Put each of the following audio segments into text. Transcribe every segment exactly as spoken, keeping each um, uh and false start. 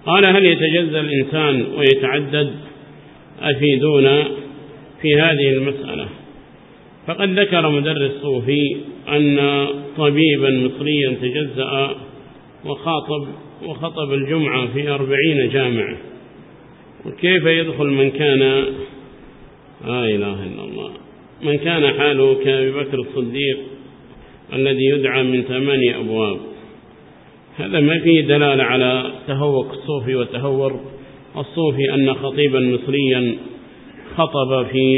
قال: هل يتجزأ الإنسان ويتعدد؟ أفيدونا في هذه المسألة. فقد ذكر مدرس صوفي أن طبيبا مصريا تجزأ وخاطب وخطب الجمعة في أربعين جامعة. وكيف يدخل من كان لا إله إلا الله من كان حاله كأبي بكر الصديق الذي يدعى من ثمانية أبواب؟ هذا ما فيه دلالة على تهوك الصوفي وتهور الصوفي أن خطيبا مصريا خطب في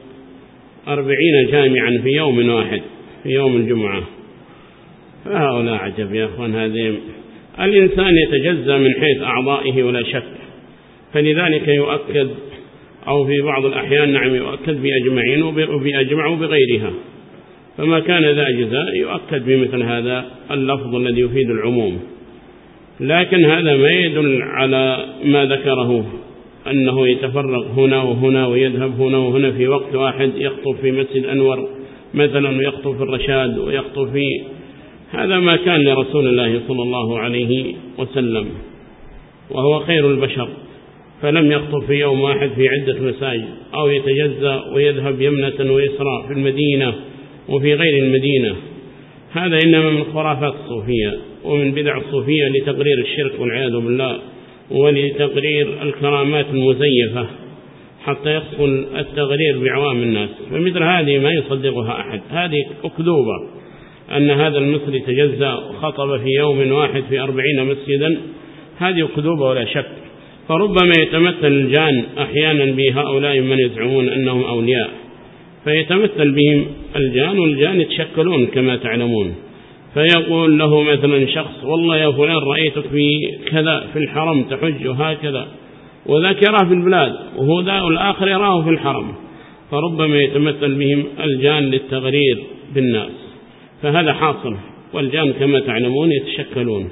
أربعين جامعا في يوم واحد في يوم الجمعة. فهؤلاء عجب يا أخوان. هذه الإنسان يتجزأ من حيث أعضائه ولا شك، فلذلك يؤكد أو في بعض الأحيان نعم يؤكد بأجمعين وبأجمع وبغيرها، فما كان ذا أجزاء يؤكد بمثل هذا اللفظ الذي يفيد العموم. لكن هذا ما يدل على ما ذكره أنه يتفرق هنا وهنا ويذهب هنا وهنا في وقت واحد، يخطب في مسجد أنور مثلا ويخطب في الرشاد ويخطب في هذا ما كان لرسول الله صلى الله عليه وسلم، وهو خير البشر، فلم يخطب في يوم واحد في عدة مساجد أو يتجزأ ويذهب يمنة ويسرى في المدينة وفي غير المدينة. هذا إنما من خرافات الصوفية ومن بدع الصوفية لتقرير الشرك والعياذ بالله ولتقرير الكرامات المزيفة حتى يحصل التغرير بعوام الناس. فمثل هذه ما يصدقها أحد. هذه أكذوبة أن هذا المصري تجزأ وخطب في يوم واحد في أربعين مسجدا، هذه أكذوبة ولا شك. فربما يتمثل الجان أحيانا بهؤلاء من يزعمون أنهم أولياء، فيتمثل بهم الجان، والجان يتشكلون كما تعلمون، فيقول له مثلا شخص: والله يا فلان رأيتك في كذا في الحرم تحج هكذا، وذاك يراه في البلاد وهو ذا والآخر يراه في الحرم. فربما يتمثل بهم الجان للتغرير بالناس، فهذا حاصل. والجان كما تعلمون يتشكلون،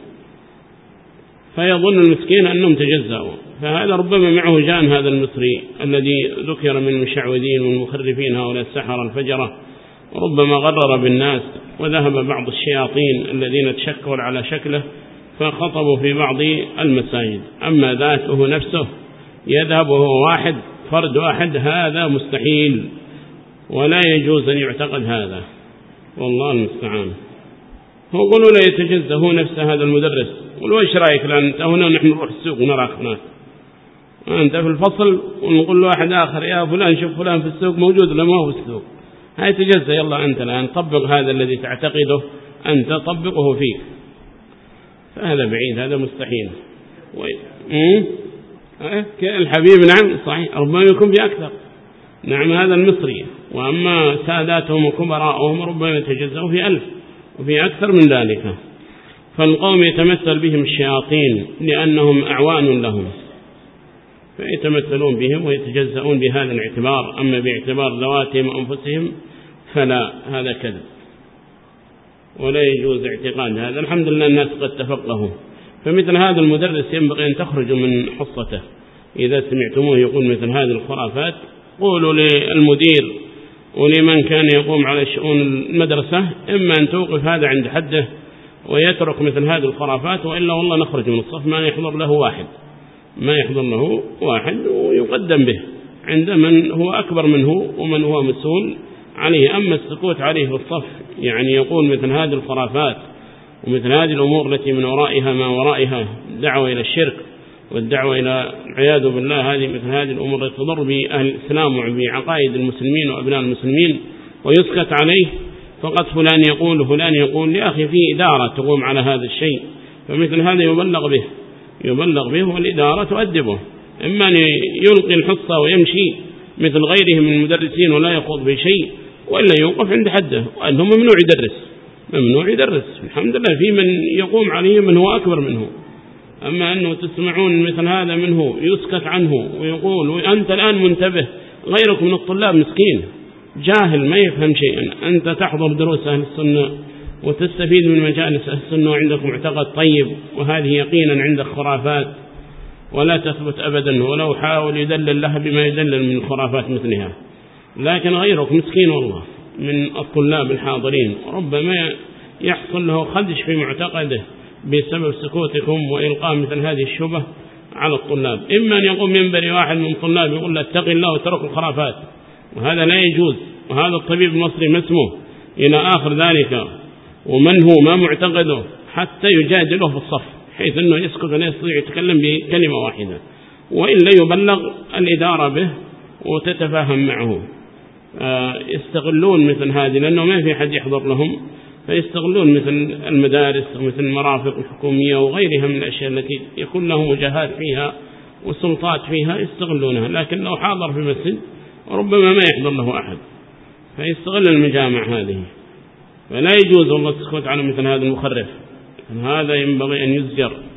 فيظن المسكين أنهم تجزأوا. فهذا ربما معه جان هذا المصري الذي ذكر من المشعوذين والمخرفين هؤلاء السحرة الفجرة، وربما غرر بالناس وذهب بعض الشياطين الذين تشكل على شكله فخطبوا في بعض المساجد. أما ذاته نفسه يذهب وهو واحد فرد واحد، هذا مستحيل ولا يجوز أن يعتقد هذا، والله المستعان. هو قولوا لا يتجزأ هو نفسه هذا المدرس، قولوا إيش رأيك لأن أنت هنا ونحن نروح السوق ونراك هناك، أنت في الفصل ونقول له واحد آخر: يا فلان شوف فلان في السوق موجود ولا ما هو في السوق. هاي تجزأ. يلا أنت الآن طبق هذا الذي تعتقده أنت طبقه فيك، فهذا بعيد، هذا مستحيل. أمم الحبيب نعم صحيح ربما يكون بأكثر، نعم هذا المصري، وأما ساداتهم وكبراءهم ربما يتجزأوا في ألف وفي أكثر من ذلك. فالقوم يتمثل بهم الشياطين لأنهم أعوان لهم، فيتمثلون بهم ويتجزؤون بهذا الاعتبار. أما باعتبار ذواتهم وأنفسهم فلا، هذا كذب ولا يجوز اعتقاد هذا. الحمد لله الناس قد تفقهوا. فمثل هذا المدرس ينبغي أن تخرجوا من حصته. إذا سمعتموه يقول مثل هذه الخرافات قولوا للمدير ولمن كان يقوم على شؤون المدرسة: إما أن توقف هذا عند حده ويترك مثل هذه الخرافات، وإلا والله نخرج من الصف، ما يحضر له واحد ما يحضر له واحد ويقدم به عند من هو أكبر منه ومن هو مسؤول عليه. أما السكوت عليه في الصف يعني يقول مثل هذه الخرافات ومثل هذه الأمور التي من ورائها ما ورائها دعوة إلى الشرك والدعوة إلى العياذ بالله، هذه مثل هذه الأمور التي تضر بأهل الإسلام وبعقائد المسلمين وأبناء المسلمين، ويسكت عليه فقط فلان يقول فلان يقول. يا أخي في إدارة تقوم على هذا الشيء، فمثل هذا يبلغ به يبلغ به والإدارة تؤدبه. إما أن يلقي الحصة ويمشي مثل غيره من المدرسين ولا يخوض بشيء، وإلا يوقف عند حده، وأنه ممنوع يدرس ممنوع يدرس الحمد لله في من يقوم عليه من هو أكبر منه. أما أنه تسمعون مثل هذا منه يسكت عنه ويقول وأنت الآن منتبه، غيرك من الطلاب مسكين جاهل ما يفهم شيئا، أنت تحضر دروس أهل السنة وتستفيد من مجالس أهل السنة وعندك معتقد طيب، وهذه يقينا عندك خرافات ولا تثبت أبدا، ولو حاول يدلل لها بما يدلل من خرافات مثلها. لكن غيرك مسكين والله من الطلاب الحاضرين ربما يحصل له خدش في معتقده بسبب سكوتكم وإلقاء مثل هذه الشبه على الطلاب، إما أن يقوم منبري واحد من الطلاب يقول له اتق الله وترك الخرافات، وهذا لا يجوز، وهذا الطبيب المصري ما اسمه إلى آخر ذلك، ومن هو ما معتقده حتى يجادله في الصف حيث أنه يسكت ولا يستطيع يتكلم بكلمة واحدة، وإلا يبلغ الإدارة به وتتفاهم معه. يستغلون مثل هذه لأنه ما في حد يحضر لهم، فيستغلون مثل المدارس ومثل المرافق الحكومية وغيرها من الأشياء التي يكون له وجهات فيها والسلطات فيها يستغلونها، لكن لو حاضر في مسجد ربما ما يحضر له أحد، فيستغل المجامع هذه. فلا يجوز والله السكوت على مثل هذا المخرف، هذا ينبغي أن يزجر.